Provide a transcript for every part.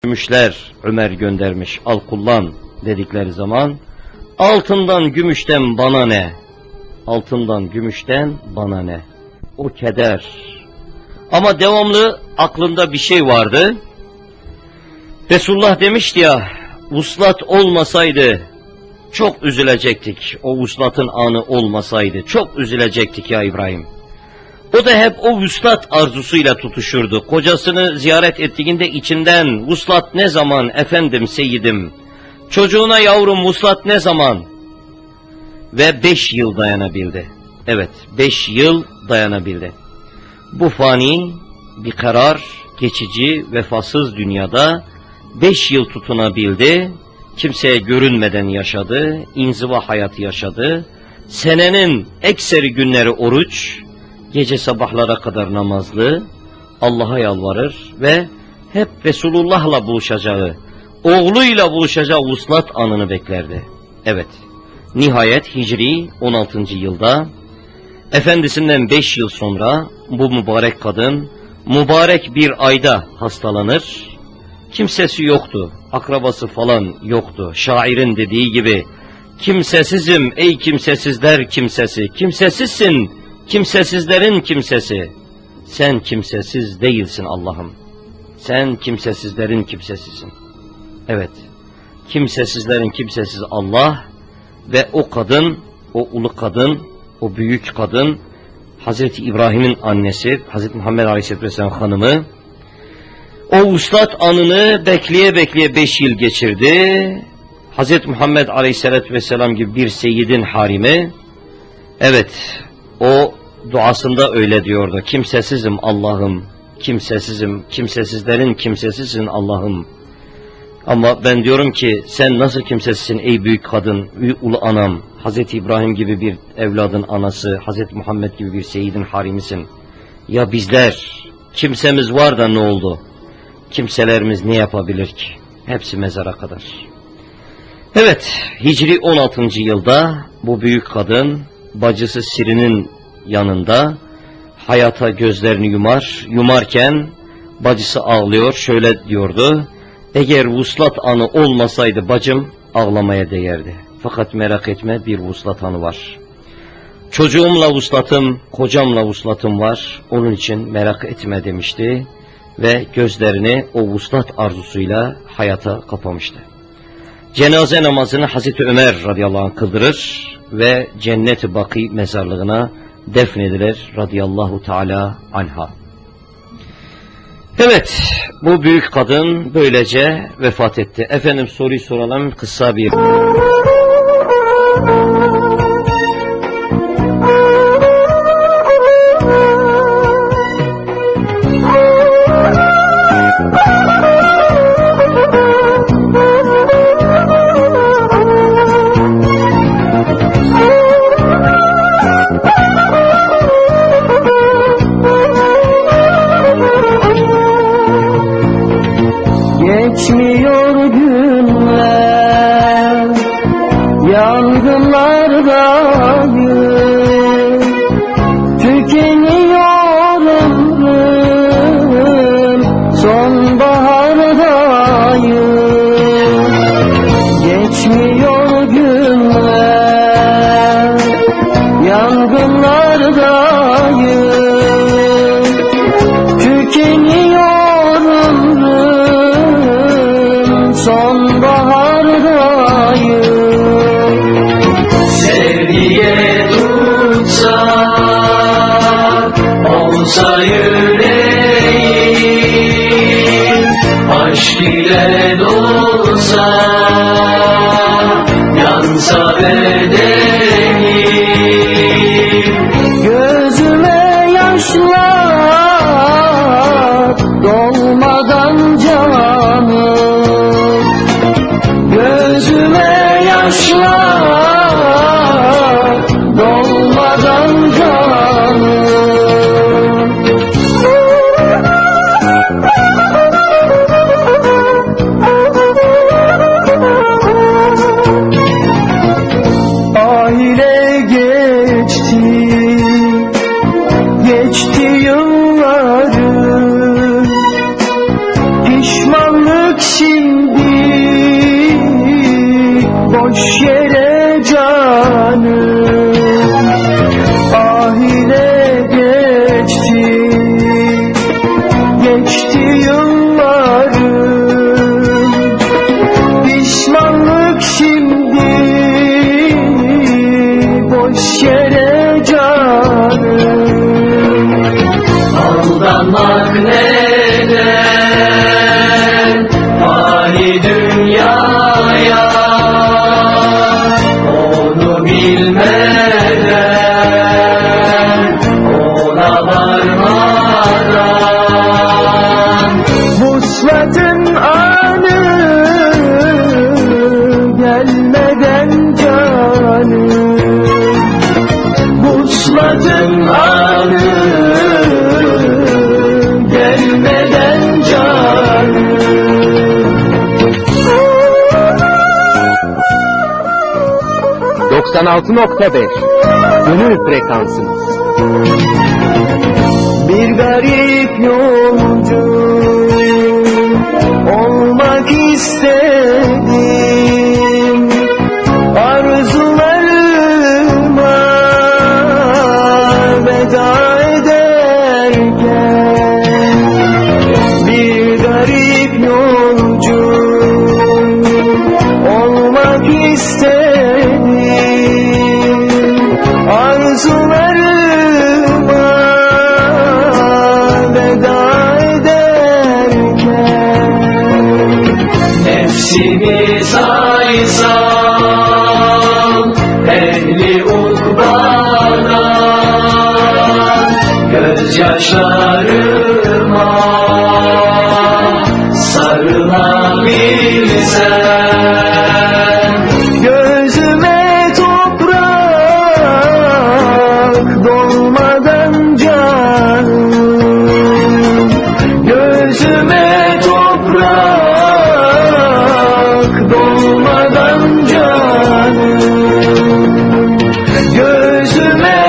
Gümüşler Ömer göndermiş, al kullan dedikleri zaman, altından gümüşten bana ne? Altından gümüşten bana ne? O keder. Ama devamlı aklında bir şey vardı. Resulullah demişti ya, vuslat olmasaydı çok üzülecektik. O vuslatın anı olmasaydı çok üzülecektik ya İbrahim. O da hep o vuslat arzusuyla tutuşurdu. Kocasını ziyaret ettiğinde içinden vuslat ne zaman efendim seyyidim? Çocuğuna yavrum vuslat ne zaman? Ve 5 yıl dayanabildi. Evet, 5 yıl dayanabildi. Bu fani bir karar, geçici, vefasız dünyada 5 yıl tutunabildi. Kimseye görünmeden yaşadı, inziva hayatı yaşadı. Senenin ekseri günleri oruç, gece sabahlara kadar namazlı, Allah'a yalvarır ve hep Resulullah'la buluşacağı, oğluyla buluşacağı vuslat anını beklerdi. Evet, nihayet Hicri 16. yılda, efendisinden 5 yıl sonra bu mübarek kadın, mübarek bir ayda hastalanır. Kimsesi yoktu, akrabası falan yoktu. Şairin dediği gibi, kimsesizim ey kimsesizler kimsesi, kimsesizsin, kimsesizlerin kimsesi. Sen kimsesiz değilsin Allah'ım. Sen kimsesizlerin kimsesisin. Evet, kimsesizlerin kimsesiz Allah ve o kadın, o ulu kadın, o büyük kadın, Hazreti İbrahim'in annesi, Hazreti Muhammed Aleyhisselatü Vesselam hanımı, o vuslat anını bekleye bekleye 5 yıl geçirdi. Hazreti Muhammed Aleyhisselatü Vesselam gibi bir seyyidin harimi, evet, o duasında öyle diyordu. Kimsesizim Allah'ım, kimsesizim, kimsesizlerin kimsesizsin Allah'ım. Ama ben diyorum ki sen nasıl kimsesizsin ey büyük kadın, ulu anam, Hazreti İbrahim gibi bir evladın anası, Hazreti Muhammed gibi bir seyyidin harimisin. Ya bizler, kimsemiz var da ne oldu? Kimselerimiz ne yapabilir ki? Hepsi mezara kadar. Evet, Hicri 16. yılda bu büyük kadın, bacısı Siri'nin yanında hayata gözlerini yumarken bacısı ağlıyor, şöyle diyordu: eğer vuslat anı olmasaydı bacım ağlamaya değerdi. Fakat merak etme, bir vuslat anı var. Çocuğumla vuslatım, kocamla vuslatım var, onun için merak etme demişti ve gözlerini o vuslat arzusuyla hayata kapamıştı. Cenaze namazını Hazreti Ömer radıyallahu anh kıldırır ve Cennet-i Baki mezarlığına defnedilir radıyallahu teala anha. Evet, bu büyük kadın böylece vefat etti. Efendim soruyu soralım, kısa bir... Geçmiyor günler, yangınlardayım, tükeniyor ömrüm, sonbahardayım. Geçmiyor günler, yangınlardayım, tükeniyor ömrüm, sonbahardayım. Sevgiye tutsak olsa yüreğim, aşk ile dolsa yansa bedenim. Gözüme yaşlar dolmadan canım, gözüme yaşlar dolmadan canım. boş yere canım. Ah ile geçti, geçti yıllarım. Pişmanlık şimdi boş yere canım. Aldanmak neden fani dünyaya, onu bilmeden, ona varmadan. Vuslatın anı gelmeden canım. Vuslatın anı gelmeden canım. 96.5 Gönül frekansınız. Bir garip yolcu olmak istedim, arzularıma veda ederken. Bir garip yolcu olmak istedim, arzularıma veda ederken. Nefsimi saysam ehli ukbadan, gözyaşlarıma sarılabilsem. Gözüme toprak dolmadan canım. Gözüme toprak dolmadan canım. Gözüme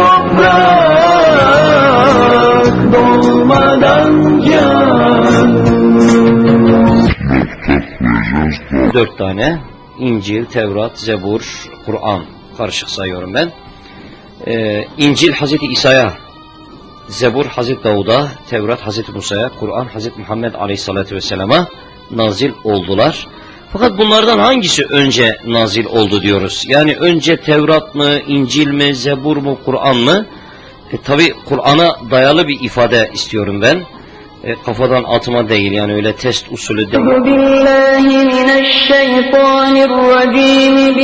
toprak dolmadan canım. 4 tane İncil, Tevrat, Zebur, Kur'an karışık sayıyorum ben. İncil Hazreti İsa'ya, Zebur Hazreti Davud'a, Tevrat Hazreti Musa'ya, Kur'an Hazreti Muhammed Aleyhisselatü Vesselam'a nazil oldular. Fakat bunlardan hangisi önce nazil oldu diyoruz? Yani önce Tevrat mı, İncil mi, Zebur mu, Kur'an mı? Tabi Kur'an'a dayalı bir ifade istiyorum ben. Kafadan atma değil, yani öyle test usulü değil. Euzubillahimineşşeytanirracim.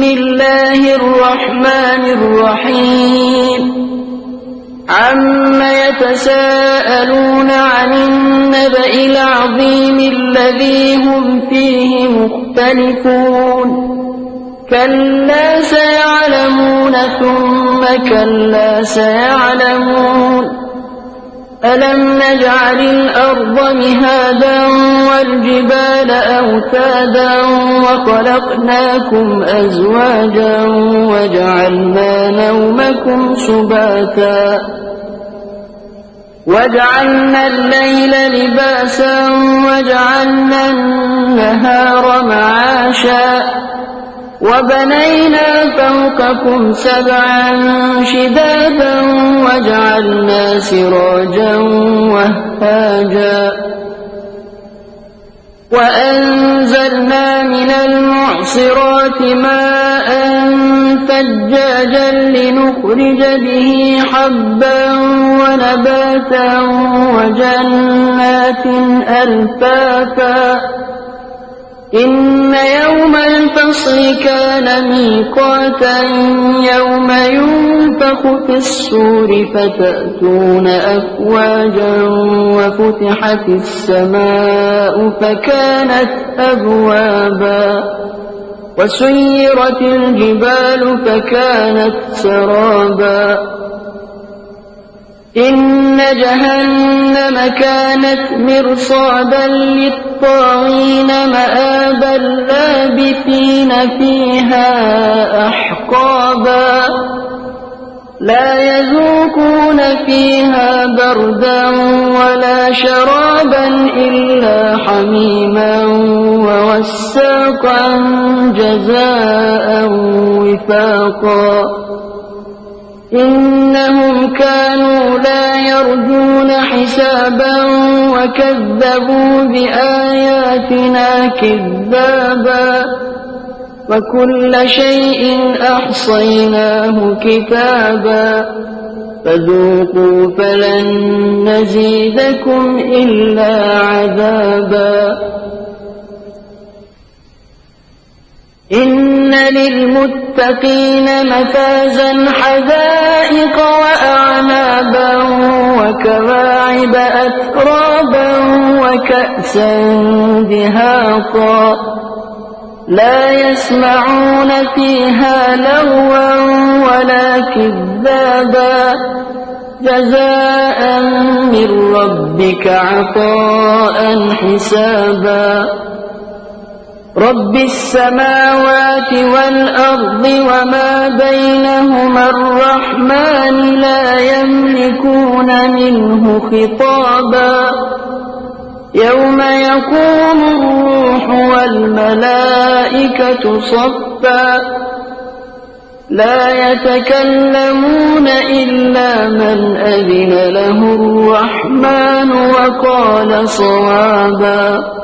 Bismillahirrahmanirrahim. Amma yetesâelûne anin-nebe'il azîmillezî hum fîhî muhtelifûn. Kellâ seya'lemûne thumme kellâ seya'lemûn. أَلَمْ نَجْعَلِ الْأَرْضَ مِهَادًا وَالْجِبَالَ أَوْتَادًا وَخَلَقْنَاكُمْ أَزْوَاجًا وَجَعَلْنَا نَوْمَكُمْ سُبَاتًا وَجَعَلْنَا اللَّيْلَ لِبَاسًا وَجَعَلْنَا النَّهَارَ مَعَاشًا وَبَنَيْنَا فَوْقَكُمْ سَبْعًا شِدَادًا وَجَعَلْنَا سِرَاجًا وَهَّاجًا وَأَنزَلْنَا مِنَ الْمُعْصِرَاتِ مَاءً ثَجَّاجًا لِنُخْرِجَ بِهِ حَبًّا وَنَبَاتًا وَجَنَّاتٍ أَلْفَافًا إن يوم الفصل كان ميقاتا يوم ينفخ في الصور فتأتون أفواجا وفتحت السماء فكانت أبوابا وسيرت الجبال فكانت سرابا إن جهنم كانت مرصادا للطاغين مآبا لابثين فيها أحقابا لا يذوقون فيها بردا ولا شرابا إلا حميما ساقا جزاء وفاقا إنهم كانوا لا يرجون حسابا وكذبوا بآياتنا كذابا وكل شيء أحصيناه كتابا فذوقوا فلن نزيدكم إلا عذابا إن للمتقين مفازا حدائق وأعنابا وكواعب أترابا وكأسا دهاقا لا يسمعون فيها لغوا ولا كذابا جزاء من ربك عطاء حسابا رب السماوات والأرض وما بينهما الرحمن لا يملكون منه خطابا يوم يقوم الروح والملائكة صفا لا يتكلمون إلا من أذن له الرحمن وقال صوابا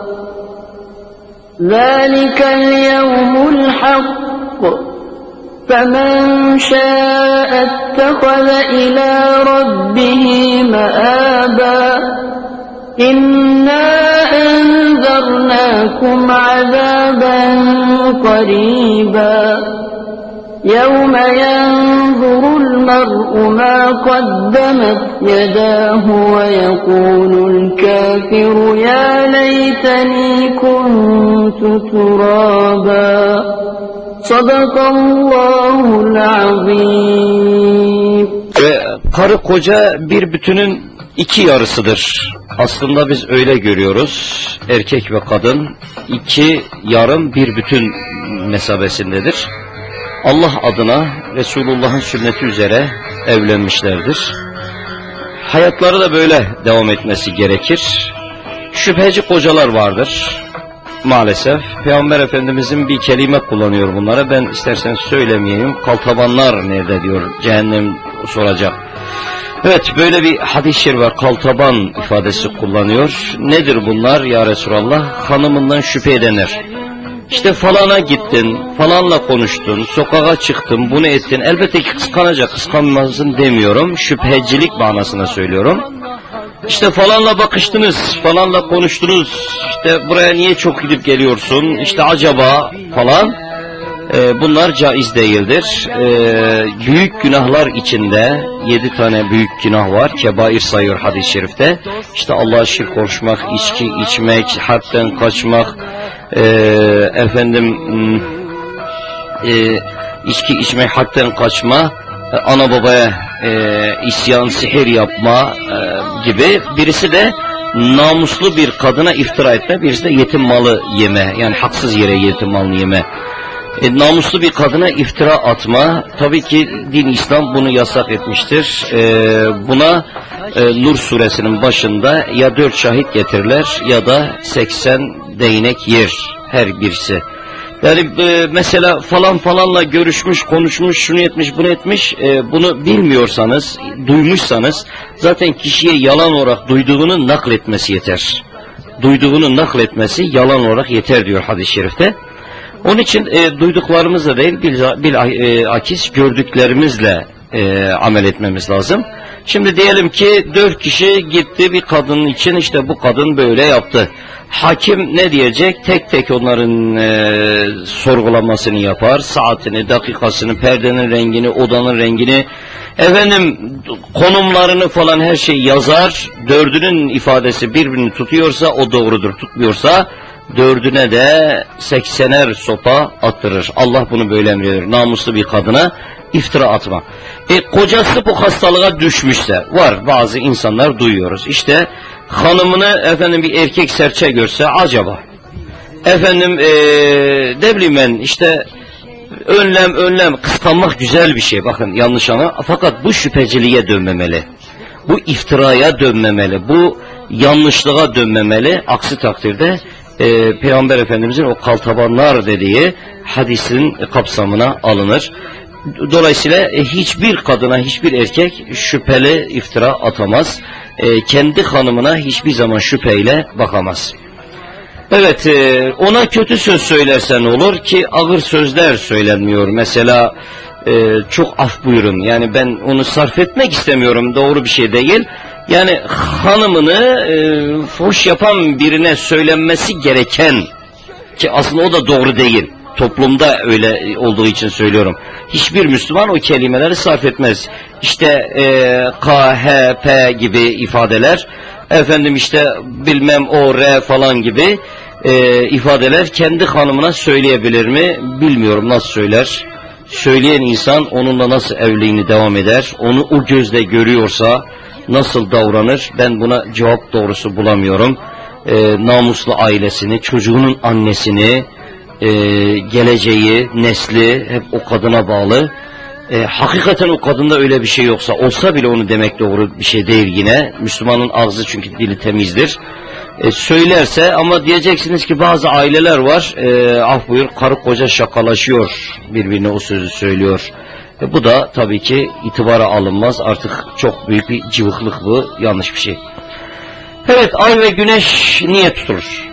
ذلك اليوم الحق فمن شاء اتخذ إلى ربه مآبا إنا أنذرناكم عذابا قريبا يوم ينظر المرء ما قدمت يداه ويقول الكافر يا ليتني كنت ترابا صدق الله العظيم. Karı koca bir bütünün iki yarısıdır. Aslında biz öyle görüyoruz. Erkek ve kadın iki yarım bir bütün mesabesindedir. Allah adına Resulullah'ın sünneti üzere evlenmişlerdir. Hayatları da böyle devam etmesi gerekir. Şüpheci kocalar vardır. Maalesef Peygamber Efendimizin bir kelime kullanıyor bunlara. Ben istersen söylemeyeyim. Kaltabanlar nerede diyor. Cehennem soracak. Evet, böyle bir hadis-i şerif var. Kaltaban ifadesi kullanıyor. Nedir bunlar ya Resulallah? Hanımından şüphe edenler. İşte falana gittin, falanla konuştun, sokağa çıktın, bunu ettin. Elbette ki kıskanacak, kıskanmazsın demiyorum. Şüphecilik manasına söylüyorum. İşte falanla bakıştınız, falanla konuştunuz. İşte buraya niye çok gidip geliyorsun? İşte acaba falan. Bunlar caiz değildir. Büyük günahlar içinde 7 tane büyük günah var. Kebair sayıyor hadis-i şerifte. İşte Allah'a şirk koşmak, içki içmek, harpten kaçmak, içki içmek, harpten kaçma, ana babaya isyan, sihir yapma gibi. Birisi de namuslu bir kadına iftira etme, birisi de yetim malı yeme, yani haksız yere yetim malını yeme. Namuslu bir kadına iftira atma, tabii ki din İslam bunu yasak etmiştir. Buna Nur suresinin başında ya 4 şahit getirirler ya da 80 değnek yer her birisi. Yani mesela falan falanla görüşmüş, konuşmuş, şunu etmiş, bunu etmiş, bunu bilmiyorsanız, duymuşsanız zaten kişiye yalan olarak duyduğunu nakletmesi yeter. Duyduğunu nakletmesi yalan olarak yeter diyor hadis-i şerifte. Onun için duyduklarımızla değil, bilakis gördüklerimizle amel etmemiz lazım. Şimdi diyelim ki 4 kişi gitti bir kadının için, işte bu kadın böyle yaptı. Hakim ne diyecek? Tek tek onların sorgulamasını yapar. Saatini, dakikasını, perdenin rengini, odanın rengini, konumlarını falan her şeyi yazar. 4'ünün ifadesi birbirini tutuyorsa o doğrudur, tutmuyorsa 4'üne de 80'er sopa attırır. Allah bunu böyle emrediyor. Namuslu bir kadına iftira atma. Kocası bu hastalığa düşmüşse, var bazı insanlar duyuyoruz. İşte hanımını bir erkek serçe görse acaba. Ne bileyim ben, işte önlem, kıskanmak güzel bir şey. Bakın yanlış anlama. Fakat bu şüpheciliğe dönmemeli. Bu iftiraya dönmemeli. Bu yanlışlığa dönmemeli. Aksi takdirde Peygamber Efendimizin o kaltabanlar dediği hadisin kapsamına alınır. Dolayısıyla hiçbir kadına, hiçbir erkek şüpheli iftira atamaz. Kendi hanımına hiçbir zaman şüpheyle bakamaz. Evet, ona kötü söz söylersen olur ki ağır sözler söylenmiyor. Mesela çok af buyurun, yani ben onu sarf etmek istemiyorum, doğru bir şey değil. Yani hanımını fuhuş yapan birine söylenmesi gereken, ki aslında o da doğru değil. Toplumda öyle olduğu için söylüyorum. Hiçbir Müslüman o kelimeleri sarf etmez. İşte K, H, P gibi ifadeler, efendim işte bilmem o, R falan gibi ifadeler kendi hanımına söyleyebilir mi? Bilmiyorum, nasıl söyler. Söyleyen insan onunla nasıl evliliğini devam eder? Onu o gözle görüyorsa nasıl davranır? Ben buna cevap doğrusu bulamıyorum. Namuslu ailesini, çocuğunun annesini, geleceği, nesli hep o kadına bağlı. Hakikaten o kadında öyle bir şey yoksa, olsa bile onu demek doğru bir şey değil yine. Müslümanın ağzı çünkü dili temizdir. Söylerse, ama diyeceksiniz ki bazı aileler var, af buyur, karı koca şakalaşıyor, birbirine o sözü söylüyor. Bu da tabii ki itibara alınmaz, artık çok büyük bir cıvıklık bu, yanlış bir şey. Evet, ay ve güneş niye tutulur?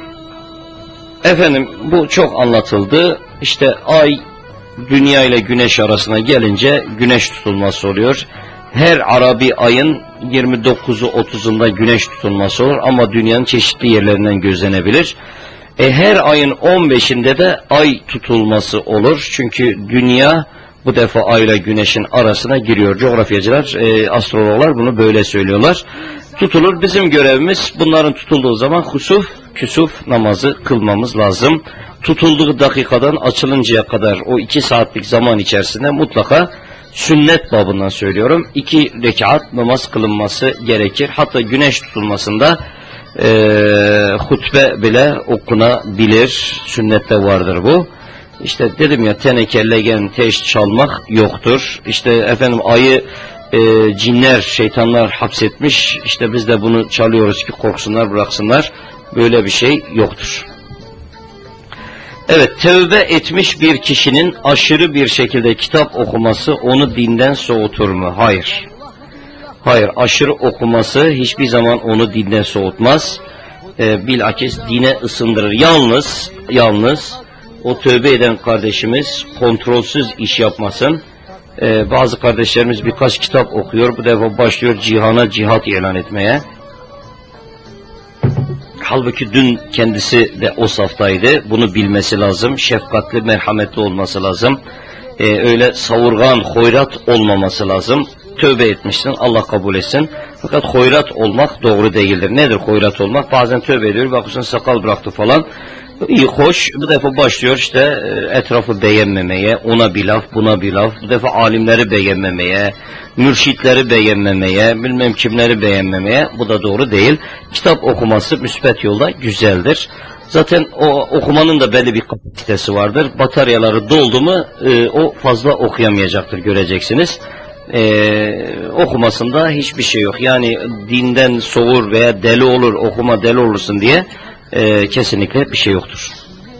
Efendim, bu çok anlatıldı. İşte ay, dünya ile güneş arasına gelince güneş tutulması oluyor. Her Arabi ayın 29'u 30'unda güneş tutulması olur ama dünyanın çeşitli yerlerinden gözlenebilir. Her ayın 15'inde de ay tutulması olur. Çünkü dünya bu defa ay ile güneşin arasına giriyor. Coğrafyacılar, astrologlar bunu böyle söylüyorlar. Tutulur. Bizim görevimiz bunların tutulduğu zaman husuf, küsuf namazı kılmamız lazım. Tutulduğu dakikadan açılıncaya kadar o 2 saatlik zaman içerisinde mutlaka sünnet babından söylüyorum, 2 rekat namaz kılınması gerekir. Hatta güneş tutulmasında hutbe bile okunabilir. Sünnette vardır bu. İşte dedim ya, teneke, legen, teş çalmak yoktur. İşte efendim ayı cinler, şeytanlar hapsetmiş. İşte biz de bunu çalıyoruz ki korksunlar, bıraksınlar. Böyle bir şey yoktur. Evet, tövbe etmiş bir kişinin aşırı bir şekilde kitap okuması onu dinden soğutur mu? Hayır. Hayır, aşırı okuması hiçbir zaman onu dinden soğutmaz. Bilakis dine ısındırır. Yalnız o tövbe eden kardeşimiz kontrolsüz iş yapmasın. Bazı kardeşlerimiz birkaç kitap okuyor, bu defa başlıyor cihana cihat ilan etmeye. Halbuki dün kendisi de o saftaydı. Bunu bilmesi lazım. Şefkatli, merhametli olması lazım. Öyle savurgan, hoyrat olmaması lazım. Tövbe etmişsin, Allah kabul etsin. Fakat hoyrat olmak doğru değildir. Nedir hoyrat olmak? Bazen tövbe ediyor, bakıyorsun sakal bıraktı falan. İyi, hoş. Bu defa başlıyor işte etrafı beğenmemeye, ona bir laf, buna bir laf. Bu defa alimleri beğenmemeye, mürşitleri beğenmemeye, bilmem kimleri beğenmemeye. Bu da doğru değil. Kitap okuması müsbet yolda güzeldir. Zaten o okumanın da belli bir kapasitesi vardır. Bataryaları doldu mu o fazla okuyamayacaktır, göreceksiniz. Okumasında hiçbir şey yok. Yani dinden soğur veya deli olur, okuma deli olursun diye kesinlikle bir şey yoktur.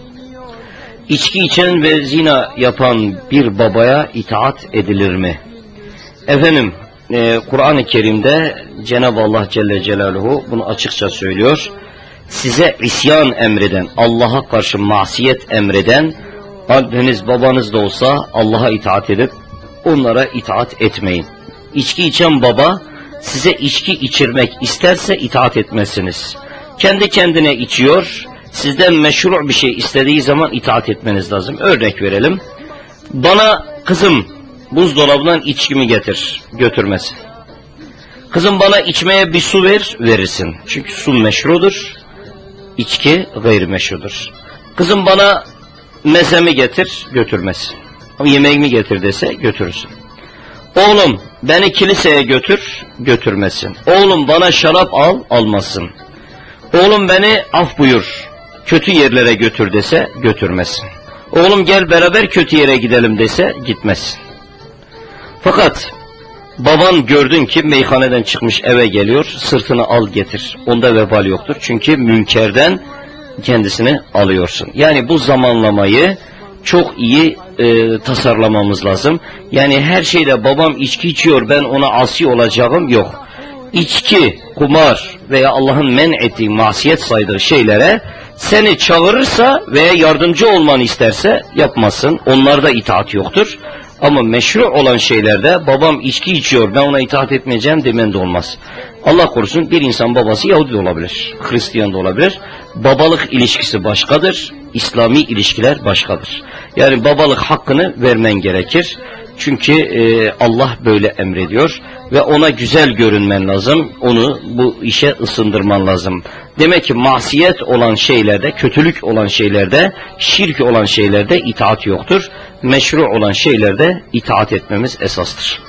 İçki içen ve zina yapan bir babaya itaat edilir mi? Efendim, Kur'an-ı Kerim'de Cenab-ı Allah Celle Celaluhu bunu açıkça söylüyor. Size isyan emreden, Allah'a karşı masiyet emreden, anneniz babanız da olsa Allah'a itaat edip onlara itaat etmeyin. İçki içen baba size içki içirmek isterse itaat etmezsiniz. Kendi kendine içiyor, sizden meşru bir şey istediği zaman itaat etmeniz lazım. Örnek verelim. Bana kızım buzdolabından içkimi getir, götürmesin. Kızım bana içmeye bir su ver, verirsin. Çünkü su meşrudur, içki gayrimeşrudur. Kızım bana mezemi getir, götürmesin. Yemeğimi getir dese götürürsün. Oğlum beni kiliseye götür, götürmesin. Oğlum bana şarap al, almasın. Oğlum beni af buyur, kötü yerlere götür dese götürmesin. Oğlum gel beraber kötü yere gidelim dese gitmezsin. Fakat baban gördün ki meyhaneden çıkmış eve geliyor, sırtını al getir. Onda vebal yoktur. Çünkü münkerden kendisini alıyorsun. Yani bu zamanlamayı çok iyi tasarlamamız lazım. Yani her şeyde babam içki içiyor, ben ona asi olacağım yok. İçki, kumar veya Allah'ın men ettiği, masiyet saydığı şeylere seni çağırırsa veya yardımcı olmanı isterse yapmasın. Onlarda itaat yoktur. Ama meşru olan şeylerde babam içki içiyor, ben ona itaat etmeyeceğim demen de olmaz. Allah korusun, bir insan babası Yahudi de olabilir, Hristiyan da olabilir. Babalık ilişkisi başkadır, İslami ilişkiler başkadır. Yani babalık hakkını vermen gerekir. Çünkü Allah böyle emrediyor ve ona güzel görünmen lazım, onu bu işe ısındırman lazım. Demek ki masiyet olan şeylerde, kötülük olan şeylerde, şirk olan şeylerde itaat yoktur. Meşru olan şeylerde itaat etmemiz esastır.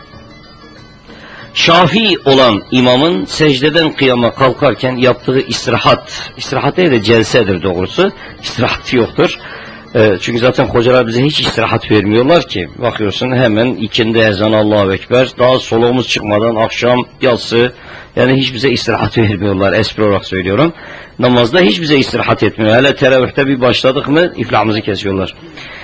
Şafii olan imamın secdeden kıyama kalkarken yaptığı istirahat değil de celsedir doğrusu, istirahat yoktur. Çünkü zaten hocalar bize hiç istirahat vermiyorlar ki. Bakıyorsun hemen ikindi ezan, Allahu Ekber, daha soluğumuz çıkmadan akşam, yatsı, yani hiç bize istirahat vermiyorlar, espri olarak söylüyorum. Namazda hiç bize istirahat etmiyor. Hele teravihte bir başladık mı iflahımızı kesiyorlar.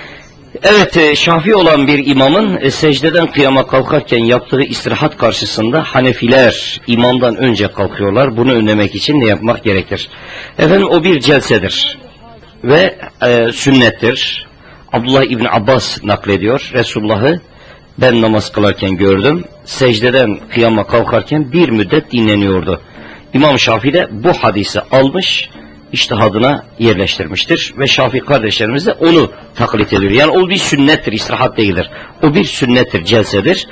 Evet, Şafii olan bir imamın secdeden kıyama kalkarken yaptığı istirahat karşısında Hanefiler imamdan önce kalkıyorlar. Bunu önlemek için ne yapmak gerekir? Efendim, o bir celsedir ve sünnettir. Abdullah İbni Abbas naklediyor. Resulullah'ı ben namaz kılarken gördüm. Secdeden kıyama kalkarken bir müddet dinleniyordu. İmam Şafii de bu hadisi almış, içtihadına yerleştirmiştir ve Şafii kardeşlerimiz de onu taklit ediyor. Yani o bir sünnettir, istirahat değildir. O bir sünnettir, celsedir.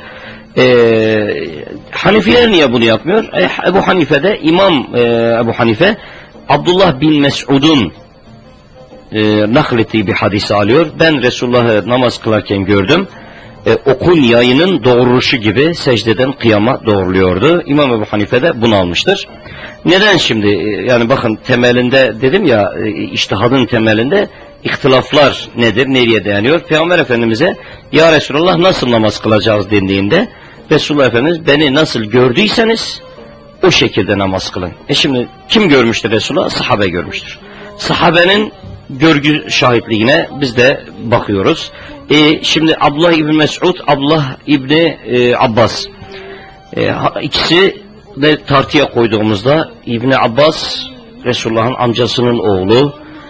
Hanifiler niye bunu yapmıyor? Ebu Hanife de Ebu Hanife Abdullah bin Mes'ud'un naklettiği bir hadisi alıyor. Ben Resulullah'ı namaz kılarken gördüm. Okun yayının doğruluşu gibi secdeden kıyama doğruluyordu. İmam Ebu Hanife de bunu almıştır. Neden şimdi? Yani bakın, temelinde dedim ya, içtihadın temelinde ihtilaflar nedir, nereye dayanıyor? Peygamber Efendimiz'e ya Resulullah nasıl namaz kılacağız dendiğinde Resulullah Efendimiz beni nasıl gördüyseniz o şekilde namaz kılın. Şimdi kim görmüştür Resulullah? Sahabe görmüştür. Sahabenin görgü şahitliğine biz de bakıyoruz. Şimdi Abdullah İbni Mes'ud, Abdullah İbni Abbas, ikisi de tartıya koyduğumuzda İbni Abbas Resulullah'ın amcasının oğlu,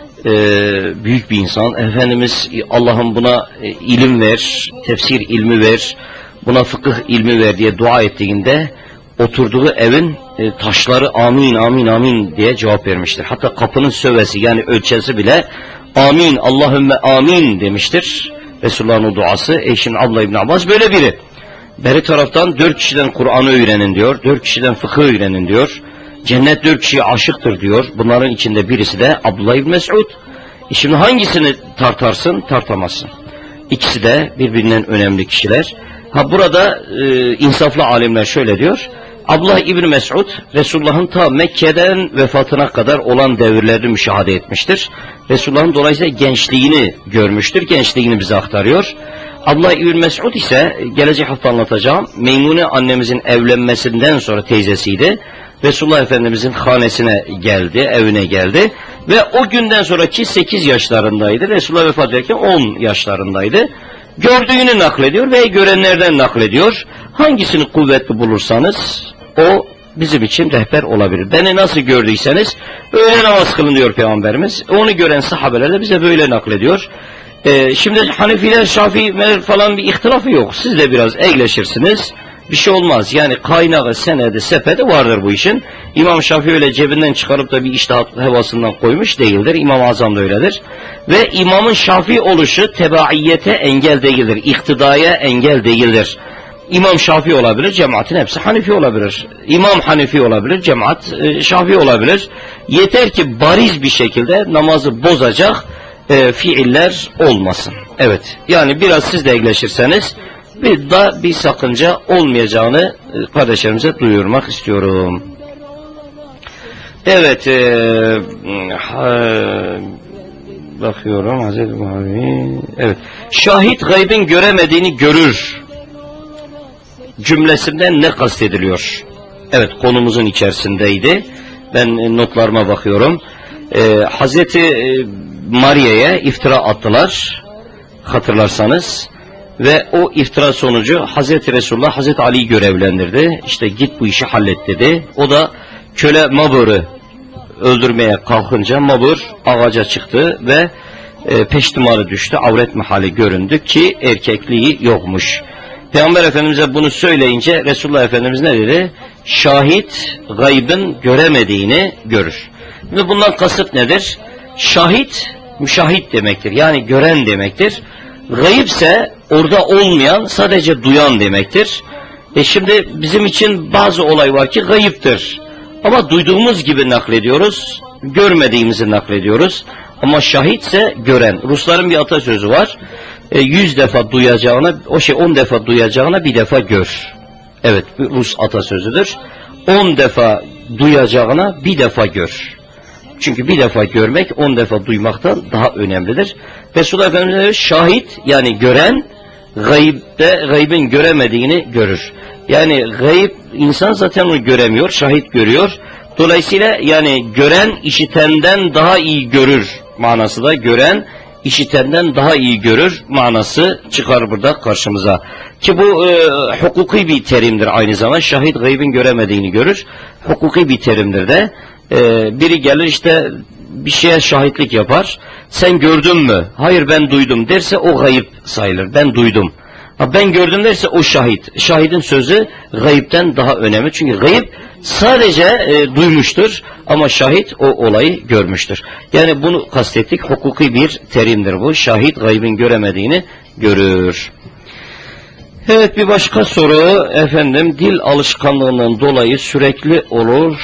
büyük bir insan. Efendimiz Allah'ım buna ilim ver, tefsir ilmi ver, buna fıkıh ilmi ver diye dua ettiğinde oturduğu evin taşları amin amin amin diye cevap vermiştir. Hatta kapının sövesi, yani ölçesi bile amin Allahümme amin demiştir. Resulullah'ın o duası. Şimdi Abdullah İbni Abbas böyle biri. Beri taraftan 4 kişiden Kur'an'ı öğrenin diyor, 4 kişiden fıkıh öğrenin diyor. Cennet 4 kişiye aşıktır diyor. Bunların içinde birisi de Abdullah İbni Mes'ud. Şimdi hangisini tartarsın, tartamazsın. İkisi de birbirinden önemli kişiler. Burada insaflı alimler şöyle diyor. Abdullah İbni Mes'ud, Resulullah'ın ta Mekke'den vefatına kadar olan devirlerini müşahede etmiştir. Resulullah'ın dolayısıyla gençliğini görmüştür, gençliğini bize aktarıyor. Abdullah İbni Mes'ud ise gelecek hafta anlatacağım, Meymune annemizin evlenmesinden sonra teyzesiydi. Resulullah Efendimizin hanesine geldi, evine geldi ve o günden sonraki 8 yaşlarındaydı. Resulullah vefat ederken 10 yaşlarındaydı. Gördüğünü naklediyor ve görenlerden naklediyor. Hangisini kuvvetli bulursanız o bizim için rehber olabilir. Beni nasıl gördüyseniz öyle namaz kılın diyor Peygamberimiz. Onu gören sahabeler de bize böyle naklediyor. Şimdi Hanefiler, Şafiiler falan bir ihtilafı yok. Siz de biraz eğleşirsiniz. Bir şey olmaz. Yani kaynağı, senedi, sepeti vardır bu işin. İmam Şafii öyle cebinden çıkarıp da bir içtihat hevasından koymuş değildir. İmam-ı Azam da öyledir. Ve imamın Şafii oluşu tebaiyete engel değildir. İktidaya engel değildir. İmam Şafii olabilir, cemaatin hepsi Hanefi olabilir. İmam Hanefi olabilir, cemaat Şafii olabilir. Yeter ki bariz bir şekilde namazı bozacak fiiller olmasın. Evet, yani biraz siz de eğleşirseniz bir sakınca olmayacağını kardeşlerimize duyurmak istiyorum. Evet, bakıyorum Hazreti Muhammed. Evet, şahit gaybin göremediğini görür cümlesinden ne kastediliyor? Evet, konumuzun içerisindeydi. Ben notlarıma bakıyorum. Hazreti Maria'ya iftira attılar, hatırlarsanız. Ve o iftira sonucu Hazreti Resulullah Hazreti Ali'yi görevlendirdi. İşte git bu işi hallet dedi. O da köle Mabur'u öldürmeye kalkınca Mabur ağaca çıktı ve peştimali düştü. Avret mahali göründü ki erkekliği yokmuş. Peygamber Efendimiz'e bunu söyleyince Resulullah Efendimiz ne dedi? Şahit gaybın göremediğini görür. Ve bundan kasıt nedir? Şahit, müşahit demektir. Yani gören demektir. Gayipse orada olmayan, sadece duyan demektir. Şimdi bizim için bazı olay var ki gayiptir. Ama duyduğumuz gibi naklediyoruz, görmediğimizi naklediyoruz. Ama şahitse gören. Rusların bir atasözü var. 100 defa duyacağına, 10 defa duyacağına bir defa gör. Evet, bir Rus atasözüdür. 10 defa duyacağına bir defa gör. Çünkü bir defa görmek 10 defa duymaktan daha önemlidir. Resulullah Efendimiz şahit, yani gören, gaybin göremediğini görür. Yani gayb, insan zaten onu göremiyor, şahit görüyor. Dolayısıyla yani gören işitenden daha iyi görür manası da, gören işitenden daha iyi görür manası çıkar burada karşımıza. Ki bu hukuki bir terimdir aynı zamanda. Şahit gaybin göremediğini görür. Hukuki bir terimdir de. Biri gelir işte bir şeye şahitlik yapar. Sen gördün mü? Hayır ben duydum derse o gayb sayılır. Ben duydum. Ben gördüm derse o şahit. Şahidin sözü gayipten daha önemli. Çünkü gayb sadece duymuştur ama şahit o olayı görmüştür. Yani bunu kastettik. Hukuki bir terimdir bu. Şahit gaybin göremediğini görür. Evet, bir başka soru efendim, dil alışkanlığından dolayı sürekli olur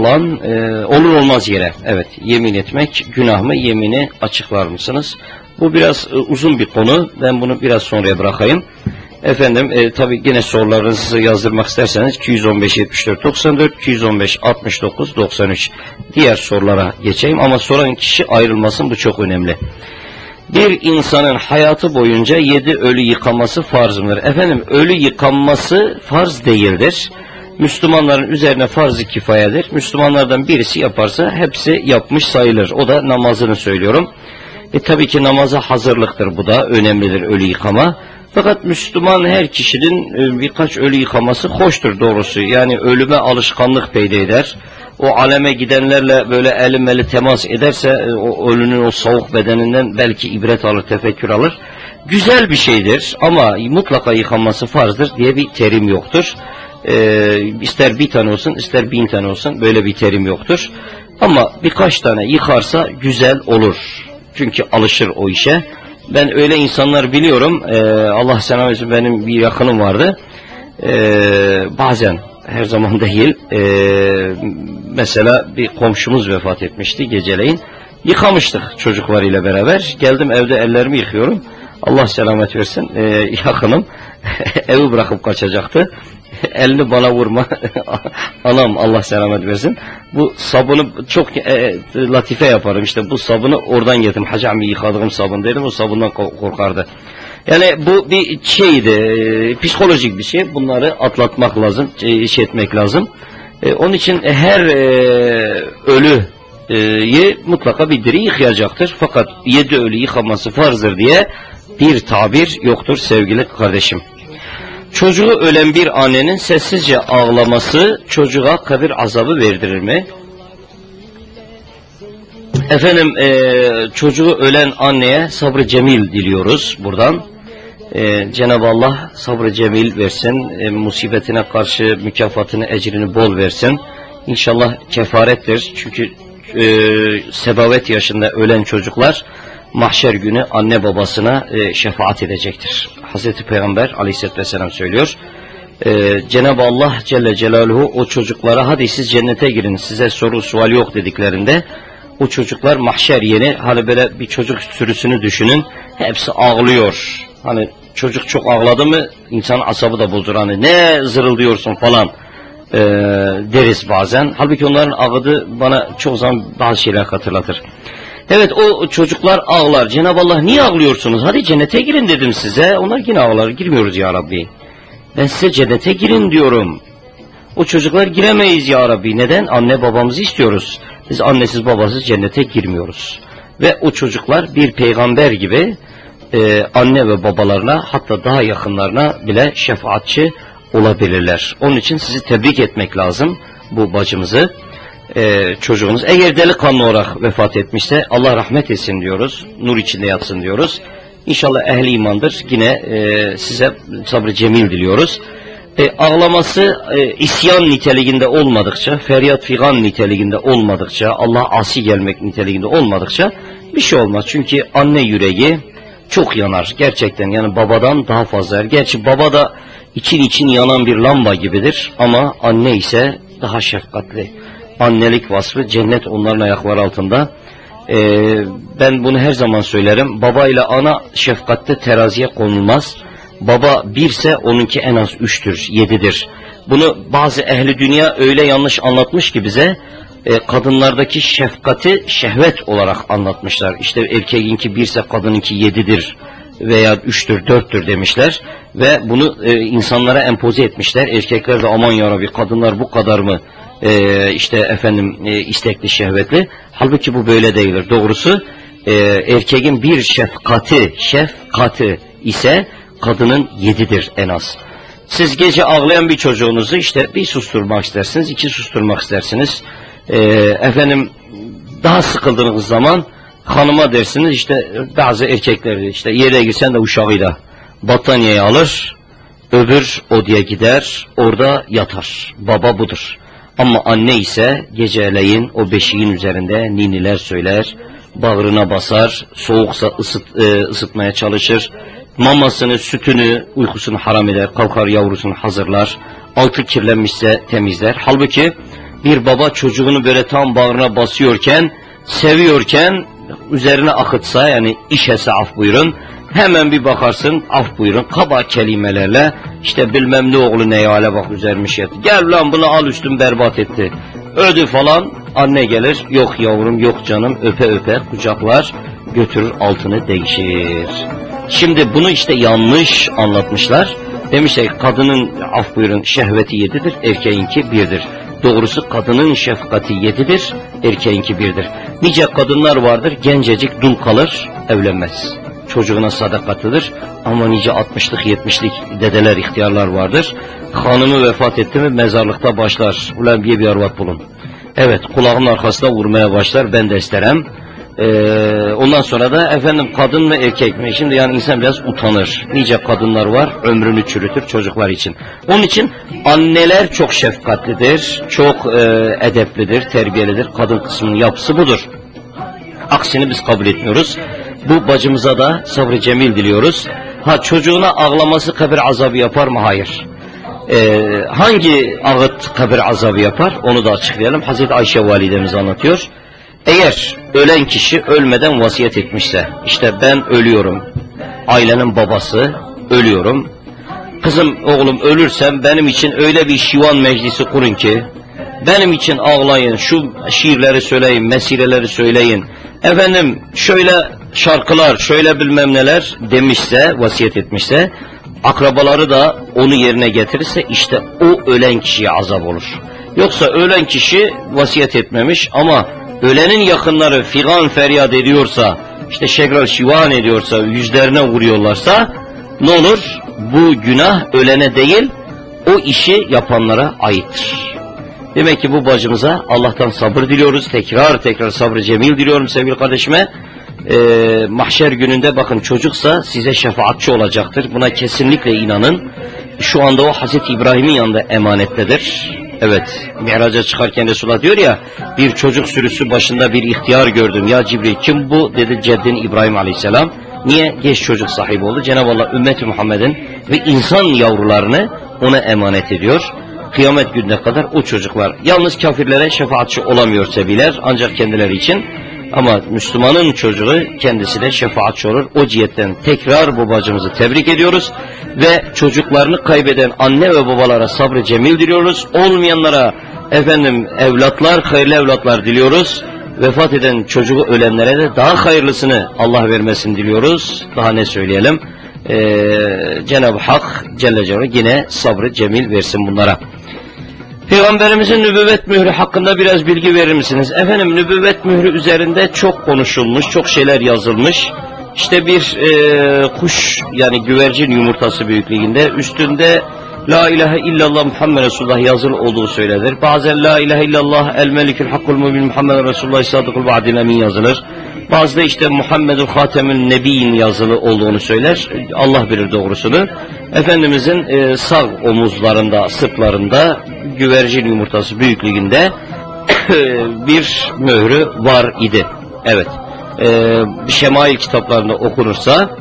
olmaz yere. Evet, yemin etmek günah mı? Yemini açıklar mısınız? Bu biraz uzun bir konu. Ben bunu biraz sonraya bırakayım. Efendim tabii yine sorularınızı yazdırmak isterseniz 215 74 94 215 69 93 diğer sorulara geçeyim ama soran kişi ayrılmasın, bu çok önemli. Bir insanın hayatı boyunca 7 ölü yıkaması farz mıdır? Efendim ölü yıkanması farz değildir. Müslümanların üzerine farz-ı kifayedir. Müslümanlardan birisi yaparsa hepsi yapmış sayılır. O da namazını söylüyorum. Tabii ki namaza hazırlıktır, bu da önemlidir ölü yıkama. Fakat Müslüman her kişinin birkaç ölü yıkaması hoştur doğrusu. Yani ölüme alışkanlık peyda eder. O aleme gidenlerle böyle eli temas ederse o ölünün o soğuk bedeninden belki ibret alır, tefekkür alır. Güzel bir şeydir ama mutlaka yıkanması farzdır diye bir terim yoktur. İster bir tane olsun, ister 1000 tane olsun, böyle bir terim yoktur. Ama birkaç tane yıkarsa güzel olur. Çünkü alışır o işe. Ben öyle insanlar biliyorum. Allah selam etsin, benim bir yakınım vardı. Bazen, her zaman değil, mesela bir komşumuz vefat etmişti geceleyin. Yıkamıştık çocuklarıyla beraber. Geldim evde ellerimi yıkıyorum. Allah selamet versin, yakınım evi bırakıp kaçacaktı. Elini bana vurma anam Allah selamet versin. Bu sabunu çok latife yaparım, işte bu sabunu oradan getirdim. Hacı ammi yıkadığım sabun dedim, o sabundan korkardı. Yani bu bir şeydi, psikolojik bir şey. Bunları atlatmak lazım, iş etmek lazım. Onun için her ölüyü mutlaka bir diri yıkayacaktır. Fakat 7 ölü yıkaması farzdır diye bir tabir yoktur sevgili kardeşim. Çocuğu ölen bir annenin sessizce ağlaması çocuğa kabir azabı verdirir mi? Efendim çocuğu ölen anneye sabrı cemil diliyoruz buradan. Cenab-ı Allah sabrı cemil versin, musibetine karşı mükafatını, ecrini bol versin. İnşallah kefarettir. Çünkü sebavet yaşında ölen çocuklar mahşer günü anne babasına şefaat edecektir. Hazreti Peygamber aleyhisselatü vesselam söylüyor. Cenab-ı Allah Celle Celaluhu o çocuklara hadi siz cennete girin, size soru sual yok dediklerinde o çocuklar mahşer yeni, hani böyle bir çocuk sürüsünü düşünün, hepsi ağlıyor. Hani çocuk çok ağladı mı insan asabı da bozulur, hani ne zırıldıyorsun falan deriz bazen. Halbuki onların ağladığı bana çok zaman bazı şeyler hatırlatır. Evet, o çocuklar ağlar. Cenab-ı Allah niye ağlıyorsunuz? Hadi cennete girin dedim size. Onlar yine ağlar. Girmiyoruz ya Rabbi. Ben size cennete girin diyorum. O çocuklar giremeyiz ya Rabbi. Neden? Anne babamızı istiyoruz. Biz annesiz babasız cennete girmiyoruz. Ve o çocuklar bir peygamber gibi anne ve babalarına, hatta daha yakınlarına bile şefaatçi olabilirler. Onun için sizi tebrik etmek lazım, bu bacımızı. Çocuğunuz eğer delikanlı olarak vefat etmişse Allah rahmet etsin diyoruz, nur içinde yatsın diyoruz. İnşallah ehli imandır, yine size sabrı cemil diliyoruz. Ağlaması isyan niteliğinde olmadıkça, feryat figan niteliğinde olmadıkça, Allah asi gelmek niteliğinde olmadıkça bir şey olmaz. Çünkü anne yüreği çok yanar gerçekten, yani babadan daha fazla. Gerçi baba da için yanan bir lamba gibidir ama anne ise daha şefkatli. Annelik vasfı cennet onların ayakları altında. Ben bunu her zaman söylerim. Baba ile ana şefkatte teraziye konulmaz. Baba birse onunki en az 3'tür, 7'dir. Bunu bazı ehli dünya öyle yanlış anlatmış ki bize, kadınlardaki şefkati şehvet olarak anlatmışlar. İşte erkeğinki 1'se kadınınki 7'dir veya 3'tür, 4'tür demişler. Ve bunu insanlara empoze etmişler. Erkekler de aman yarabbi kadınlar bu kadar mı istekli, şehvetli. Halbuki bu böyle değildir. Doğrusu erkeğin bir şefkati ise kadının 7'dir en az. Siz gece ağlayan bir çocuğunuzu bir susturmak istersiniz, 2 susturmak istersiniz. Daha sıkıldığınız zaman hanıma dersiniz, bazı erkekler yere girsen de uşağıyla battaniyeyi alır, öbür odaya gider, orada yatar. Baba budur. Ama anne ise geceleyin o beşiğin üzerinde niniler söyler, bağrına basar, soğuksa ısıtmaya çalışır, mamasını, sütünü, uykusunu haram eder, kalkar yavrusunu hazırlar, altı kirlenmişse temizler. Halbuki bir baba çocuğunu böyle tam bağrına basıyorken, seviyorken, üzerine akıtsa, yani işese af buyurun, hemen bir bakarsın, af buyurun, kaba kelimelerle, bilmem ne oğlu ne hale bak üzermiş yet, gel lan bunu al üstüm berbat etti, ödü falan, anne gelir, yok yavrum, yok canım, öpe öpe kucaklar, götürür altını değişir. Şimdi bunu yanlış anlatmışlar. Demişler kadının af buyurun şehveti 7'dir, erkeğinki 1'dir. Doğrusu kadının şefkati 7'dir, erkeğinki 1'dir. Nice kadınlar vardır, gencecik dul kalır, evlenmez. Çocuğuna sadakatıdır. Ama nice 60'lık 70'lik dedeler, ihtiyarlar vardır. Hanımı vefat etti mi mezarlıkta başlar. Ulan bir arvat bulun. Evet, kulağının arkasına vurmaya başlar, ben de isterim. Ondan sonra da kadın mı erkek mi? Şimdi insan biraz utanır. Nice kadınlar var, ömrünü çürütür çocuklar için. Onun için anneler çok şefkatlidir, çok edeplidir, terbiyelidir. Kadın kısmının yapısı budur. Aksini biz kabul etmiyoruz. Bu bacımıza da sabrı cemil diliyoruz. Çocuğuna ağlaması kabir azabı yapar mı? Hayır. Hangi ağıt kabir azabı yapar? Onu da açıklayalım. Hazreti Ayşe validemiz anlatıyor. Eğer ölen kişi ölmeden vasiyet etmişse, ben ölüyorum, ailenin babası, ölüyorum, kızım oğlum ölürsem benim için öyle bir şivan meclisi kurun ki, benim için ağlayın, şu şiirleri söyleyin, mesireleri söyleyin, şöyle şarkılar, şöyle bilmem neler demişse, vasiyet etmişse, akrabaları da onu yerine getirirse, o ölen kişiye azap olur. Yoksa ölen kişi vasiyet etmemiş ama ölenin yakınları figan feryat ediyorsa, şegral şivan ediyorsa, yüzlerine vuruyorlarsa, ne olur? Bu günah ölene değil, o işi yapanlara aittir. Demek ki bu bacımıza Allah'tan sabır diliyoruz, tekrar sabrı cemil diliyorum sevgili kardeşime. Mahşer gününde bakın çocuksa size şefaatçi olacaktır, buna kesinlikle inanın. Şu anda o Hazreti İbrahim'in yanında emanettedir. Evet, Mi'raca çıkarken Resulullah diyor ya, bir çocuk sürüsü başında bir ihtiyar gördüm. Ya Cibril kim bu? Dedi ceddin İbrahim Aleyhisselam. Niye? Geç çocuk sahibi oldu. Cenab-ı Allah ümmeti Muhammed'in ve insan yavrularını ona emanet ediyor. Kıyamet gününe kadar o çocuklar yalnız kafirlere şefaatçi olamıyor sebiler ancak kendileri için. Ama Müslümanın çocuğu kendisine şefaatçi olur. O cihetten tekrar bu bacımızı tebrik ediyoruz. Ve çocuklarını kaybeden anne ve babalara sabrı cemil diliyoruz. Olmayanlara evlatlar, hayırlı evlatlar diliyoruz. Vefat eden çocuğu ölenlere de daha hayırlısını Allah vermesini diliyoruz. Daha ne söyleyelim? Cenab-ı Hak Celle Celaluhu yine sabrı cemil versin bunlara. Peygamberimizin nübüvvet mührü hakkında biraz bilgi verir misiniz? Efendim, nübüvvet mührü üzerinde çok konuşulmuş, çok şeyler yazılmış. İşte bir kuş, yani güvercin yumurtası büyüklüğünde, üstünde La ilahe illallah Muhammed Resulullah yazılı olduğu söylenir. Bazen La ilahe illallah el melikül hakkul mübin Muhammed Resulullah sadıkul vaadil emin yazılır. Bazıda işte Muhammedun Hatemül Nebiyin yazılı olduğunu söyler. Allah bilir doğrusunu. Efendimizin sağ omuzlarında, sırtlarında güvercin yumurtası büyüklüğünde bir mührü var idi. Evet. Şemail kitaplarında okunursa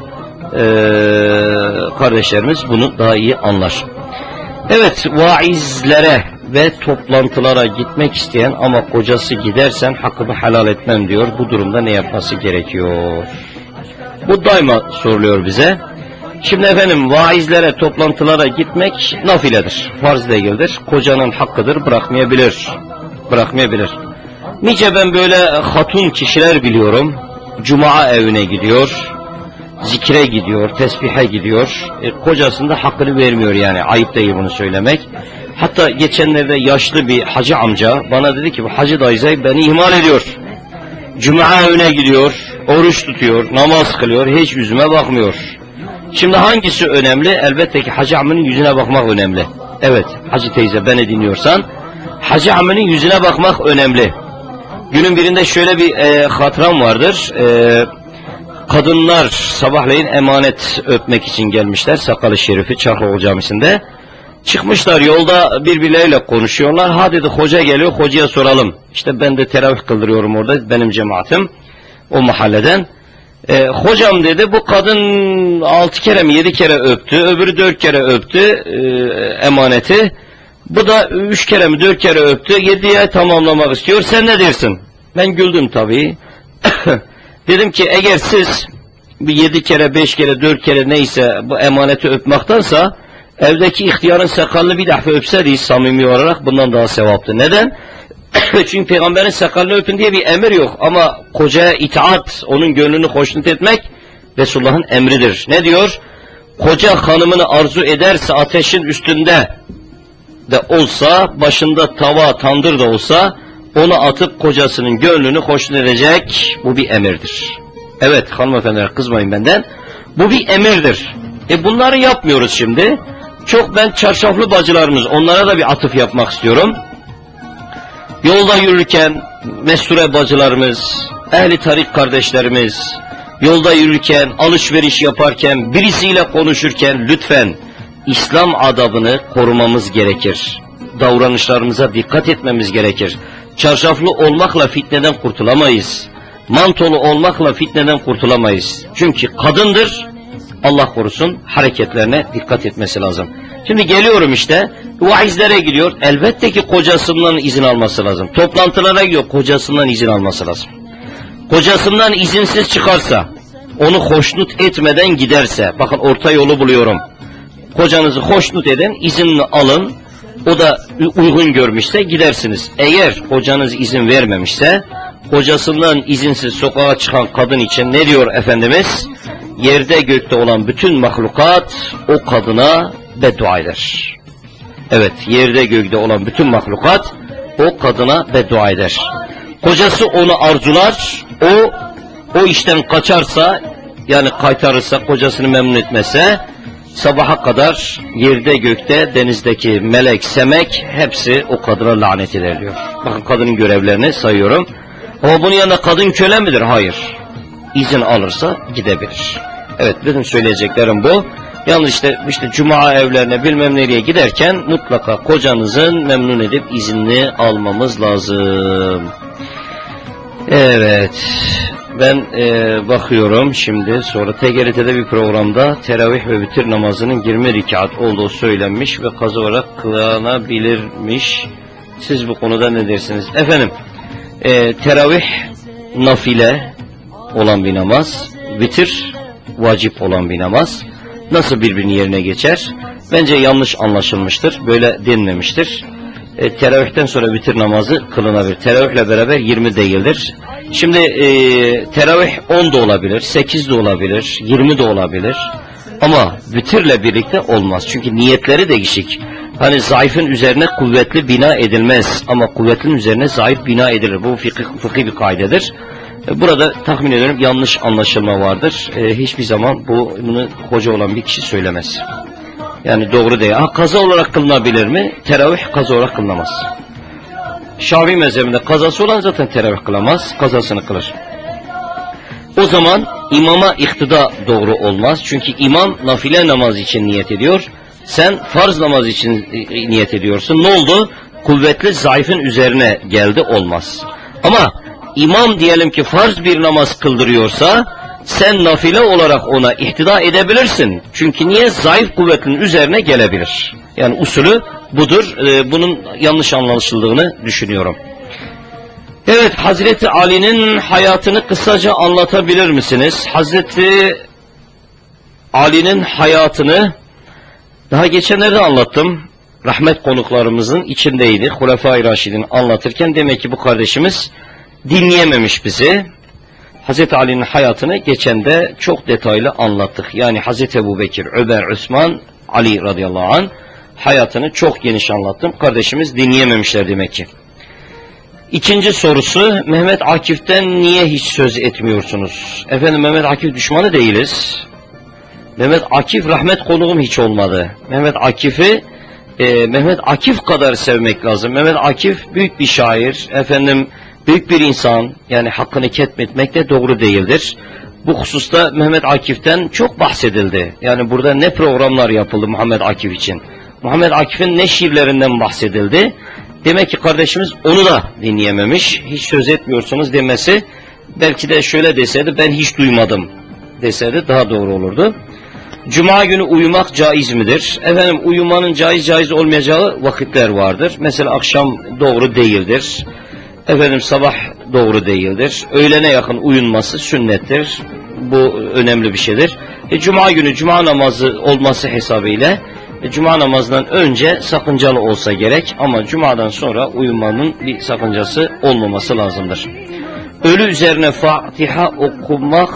kardeşlerimiz bunu daha iyi anlar. Evet, vaizlere ve toplantılara gitmek isteyen ama kocası gidersen hakkımı helal etmem diyor. Bu durumda ne yapması gerekiyor? Bu daima soruluyor bize. Şimdi efendim, vaizlere, toplantılara gitmek nafiledir. Farz değildir. Kocanın hakkıdır, bırakmayabilir. Bırakmayabilir. Nice ben böyle hatun kişiler biliyorum. Cuma evine gidiyor, zikre gidiyor, tesbihe gidiyor. Kocasının da hakkını vermiyor yani. Ayıp değil bunu söylemek. Hatta geçenlerde yaşlı bir hacı amca bana dedi ki, bu hacı dayı beni ihmal ediyor. Cuma evine gidiyor, oruç tutuyor, namaz kılıyor, hiç yüzüme bakmıyor. Şimdi hangisi önemli? Elbette ki hacı amının yüzüne bakmak önemli. Evet, hacı teyze beni dinliyorsan, hacı amının yüzüne bakmak önemli. Günün birinde şöyle bir hatıram vardır. Kadınlar sabahleyin emanet öpmek için gelmişler Sakalı Şerifi Çarkoğlu Camisi'nde. Çıkmışlar, yolda birbirleriyle konuşuyorlar. Ha dedi, hoca geliyor, hocaya soralım. İşte ben de teravih kıldırıyorum orada, benim cemaatim o mahalleden. Hocam dedi, bu kadın 6 kere mi 7 kere öptü, öbürü 4 kere öptü emaneti. Bu da 3 kere mi 4 kere öptü, 7'ye tamamlamak istiyor. Sen ne dersin? Ben güldüm tabii. Dedim ki, eğer siz bir 7 kere, 5 kere, 4 kere neyse bu emaneti öpmektense evdeki ihtiyarın sakalını bir defa öpseniz samimi olarak bundan daha sevaptı. Neden? Çünkü Peygamberin sakalını öpün diye bir emir yok. Ama kocaya itaat, onun gönlünü hoşnut etmek Resulullah'ın emridir. Ne diyor? Koca hanımını arzu ederse ateşin üstünde de olsa, başında tava, tandır da olsa, onu atıp kocasının gönlünü hoşnut edecek. Bu bir emirdir. Evet hanımefendiler, kızmayın benden. Bu bir emirdir. Bunları yapmıyoruz şimdi. Çok ben çarşaflı bacılarımız, onlara da bir atıf yapmak istiyorum. Yolda yürürken mesture bacılarımız, ehli tarik kardeşlerimiz, yolda yürürken, alışveriş yaparken, birisiyle konuşurken lütfen İslam adabını korumamız gerekir. Davranışlarımıza dikkat etmemiz gerekir. Çarşaflı olmakla fitneden kurtulamayız. Mantolu olmakla fitneden kurtulamayız. Çünkü kadındır, Allah korusun, hareketlerine dikkat etmesi lazım. Şimdi geliyorum işte, vaizlere gidiyor, elbette ki kocasından izin alması lazım. Toplantılara gidiyor, kocasından izin alması lazım. Kocasından izinsiz çıkarsa, onu hoşnut etmeden giderse, bakın orta yolu buluyorum. Kocanızı hoşnut eden izinini alın, o da uygun görmüşse gidersiniz. Eğer kocanız izin vermemişse, kocasından izinsiz sokağa çıkan kadın için ne diyor Efendimiz? Yerde gökte olan bütün mahlukat o kadına beddua eder. Evet, yerde gökte olan bütün mahlukat o kadına beddua eder. Kocası onu arzular, o işten kaçarsa, yani kaytarırsa, kocasını memnun etmese, sabaha kadar yerde gökte, denizdeki melek, semek hepsi o kadına lanet eder diyor. Bakın kadının görevlerini sayıyorum. Ama bunun yanında kadın köle midir? Hayır. İzin alırsa gidebilir. Evet, benim söyleyeceklerim bu. Yalnız işte cuma evlerine bilmem nereye giderken mutlaka kocanızın memnun edip iznini almamız lazım. Evet. Ben bakıyorum şimdi, sonra TGRT'de bir programda teravih ve vitir namazının 20 rekat olduğu söylenmiş ve kaza olarak kılınabilirmiş. Siz bu konuda ne dersiniz? Efendim, teravih nafile olan bir namaz, vitir vacip olan bir namaz. Nasıl birbirinin yerine geçer? Bence yanlış anlaşılmıştır, böyle denmemiştir. Teravihten sonra vitir namazı kılınabilir. Teravihle beraber 20 değildir. Şimdi teravih 10 da olabilir, 8 de olabilir, 20 de olabilir. Ama vitirle birlikte olmaz. Çünkü niyetleri değişik. Hani zayıfın üzerine kuvvetli bina edilmez ama kuvvetlinin üzerine zayıf bina edilir. Bu fıkhi bir kaidedir. Burada tahmin ediyorum yanlış anlaşılma vardır. Hiçbir zaman bunu hoca olan bir kişi söylemez. Yani doğru değil. Kaza olarak kılınabilir mi? Teravih kaza olarak kılınamaz. Şafii mezhebinde kazası olan zaten teravih kılamaz, kazasını kılır. O zaman imama iktida doğru olmaz. Çünkü imam nafile namaz için niyet ediyor. Sen farz namaz için niyet ediyorsun. Ne oldu? Kuvvetli zayıfın üzerine geldi, olmaz. Ama imam diyelim ki farz bir namaz kıldırıyorsa sen nafile olarak ona ihtida edebilirsin. Çünkü niye? Zayıf kuvvetlinin üzerine gelebilir. Yani usulü budur. Bunun yanlış anlaşıldığını düşünüyorum. Evet, Hazreti Ali'nin hayatını kısaca anlatabilir misiniz? Hazreti Ali'nin hayatını daha geçenlerde anlattım. Rahmet konuklarımızın içindeydi. Hulefai Raşidin anlatırken demek ki bu kardeşimiz dinleyememiş bizi. Hazreti Ali'nin hayatını geçen de çok detaylı anlattık. Yani Hazreti Ebubekir, Ömer, Osman, Ali radıyallahu anh hayatını çok geniş anlattım. Kardeşimiz dinleyememişler demek ki. İkinci sorusu, Mehmet Akif'ten niye hiç söz etmiyorsunuz? Efendim, Mehmet Akif düşmanı değiliz. Mehmet Akif rahmet konuğum hiç olmadı. Mehmet Akif kadar sevmek lazım. Mehmet Akif büyük bir şair, efendim büyük bir insan, yani hakkını ketmetmek de doğru değildir. Bu hususta Mehmet Akif'ten çok bahsedildi. Yani burada ne programlar yapıldı Muhammed Akif için. Muhammed Akif'in ne şiirlerinden bahsedildi. Demek ki kardeşimiz onu da dinleyememiş. Hiç söz etmiyorsunuz demesi, belki de şöyle deseydi, ben hiç duymadım deseydi daha doğru olurdu. Cuma günü uyumak caiz midir? Efendim, uyumanın caiz olmayacağı vakitler vardır. Mesela akşam doğru değildir. Efendim, sabah doğru değildir. Öğlene yakın uyunması sünnettir. Bu önemli bir şeydir. Cuma günü cuma namazı olması hesabıyla cuma namazından önce sakıncalı olsa gerek ama cumadan sonra uyumanın bir sakıncası olmaması lazımdır. Ölü üzerine Fatiha okumak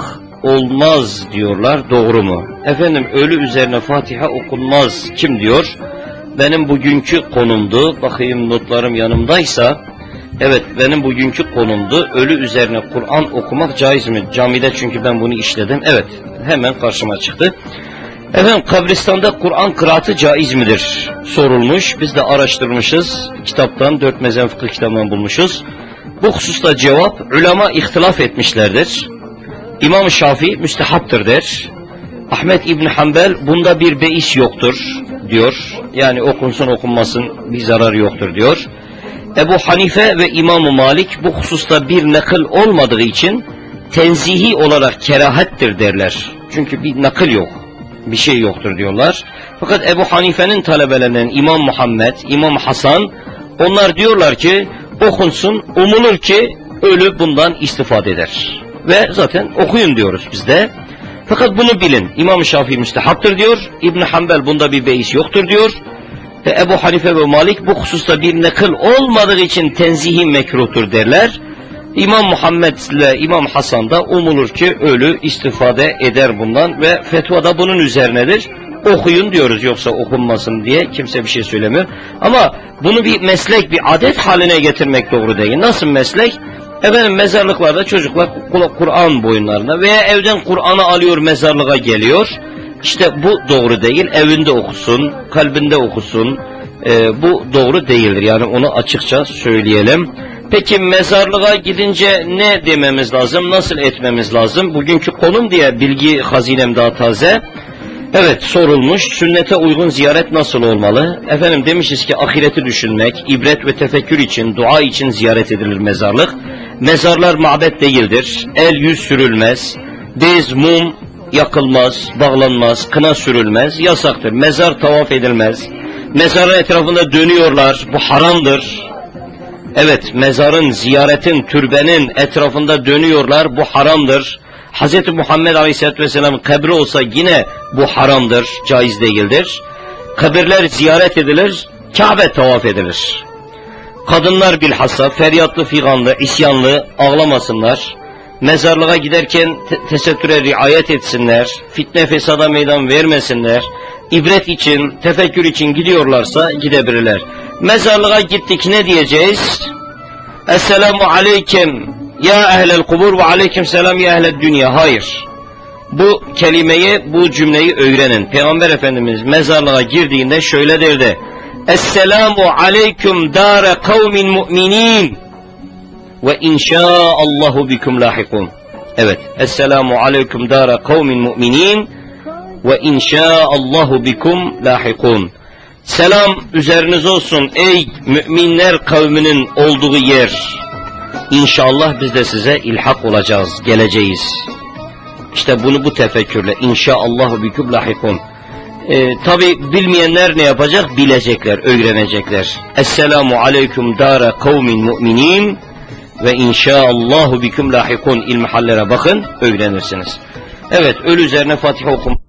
olmaz diyorlar, doğru mu? Efendim, ölü üzerine Fatiha okunmaz kim diyor? Benim bugünkü konumdu, bakayım notlarım yanımdaysa, evet benim bugünkü konumdu, ölü üzerine Kur'an okumak caiz mi? Camide çünkü ben bunu işledim, evet hemen karşıma çıktı. Efendim, kabristanda Kur'an kıraatı caiz midir? Sorulmuş, biz de araştırmışız, kitaptan, 4 mezhep fıkıh kitabından bulmuşuz. Bu hususta cevap, ulema ihtilaf etmişlerdir. İmam-ı Şafii müstehaptır der. Ahmet İbn Hanbel bunda bir beis yoktur diyor. Yani okunsun okunmasın bir zarar yoktur diyor. Ebu Hanife ve İmam-ı Malik bu hususta bir nakıl olmadığı için tenzihi olarak kerahattir derler. Çünkü bir nakıl yok, bir şey yoktur diyorlar. Fakat Ebu Hanife'nin talebelerinden İmam Muhammed, İmam Hasan, onlar diyorlar ki okunsun, umulur ki ölü bundan istifade eder. Ve zaten okuyun diyoruz biz de. Fakat bunu bilin, İmam-ı Şafii müstehaptır diyor, İbn Hanbel bunda bir beis yoktur diyor. Ve Ebu Hanife ve Malik bu hususta bir nakıl olmadığı için tenzihi mekruhtur derler. İmam Muhammed ile İmam Hasan da umulur ki ölü istifade eder bundan ve fetva da bunun üzerinedir. Okuyun diyoruz, yoksa okunmasın diye kimse bir şey söylemiyor. Ama bunu bir meslek, bir adet haline getirmek doğru değil. Nasıl meslek? Efendim, mezarlıklarda çocuklar Kur'an boyunlarında veya evden Kur'an'ı alıyor mezarlığa geliyor. İşte bu doğru değil. Evinde okusun, kalbinde okusun. Bu doğru değildir. Yani onu açıkça söyleyelim. Peki mezarlığa gidince ne dememiz lazım? Nasıl etmemiz lazım? Bugünkü konum diye bilgi hazinem daha taze. Evet, sorulmuş. Sünnete uygun ziyaret nasıl olmalı? Efendim, demişiz ki ahireti düşünmek, ibret ve tefekkür için, dua için ziyaret edilir mezarlık. Mezarlar mabet değildir. El yüz sürülmez. Bez, mum yakılmaz, bağlanmaz, kına sürülmez. Yasaktır. Mezar tavaf edilmez. Mezarın etrafında dönüyorlar. Bu haramdır. Evet, mezarın, ziyaretin, türbenin etrafında dönüyorlar. Bu haramdır. Hz. Muhammed Aleyhisselatü Vesselam'ın kabri olsa yine bu haramdır, caiz değildir. Kabirler ziyaret edilir, Kabe tavaf edilir. Kadınlar bilhassa feryatlı, figanlı, isyanlı ağlamasınlar. Mezarlığa giderken tesettüre riayet etsinler. Fitne fesada meydan vermesinler. ibret için, tefekkür için gidiyorlarsa gidebilirler. Mezarlığa gittik, ne diyeceğiz? Esselamu aleyküm ya ehlel kubur ve aleyküm selam ya ehled dünya. Hayır. Bu kelimeyi, bu cümleyi öğrenin. Peygamber Efendimiz mezarlığa girdiğinde şöyle derdi. Esselamu aleyküm dâre kavmin mu'minin ve inşaallahu bikum lahikun. Evet. Esselamu aleyküm dâre kavmin mu'minin ve inşaallahu bikum lahikun. Selam üzerinize olsun ey müminler kavminin olduğu yer. İnşallah biz de size ilhak olacağız, geleceğiz. İşte bunu bu tefekkürle inşaallahu bikum lahikun. Tabi bilmeyenler ne yapacak? Bilecekler, öğrenecekler. Esselamu aleyküm dâre kavmin mu'minin ve inşaallahu bikum lahikun ilmihallere bakın, öğrenirsiniz. Evet, ölü üzerine Fatiha okuma.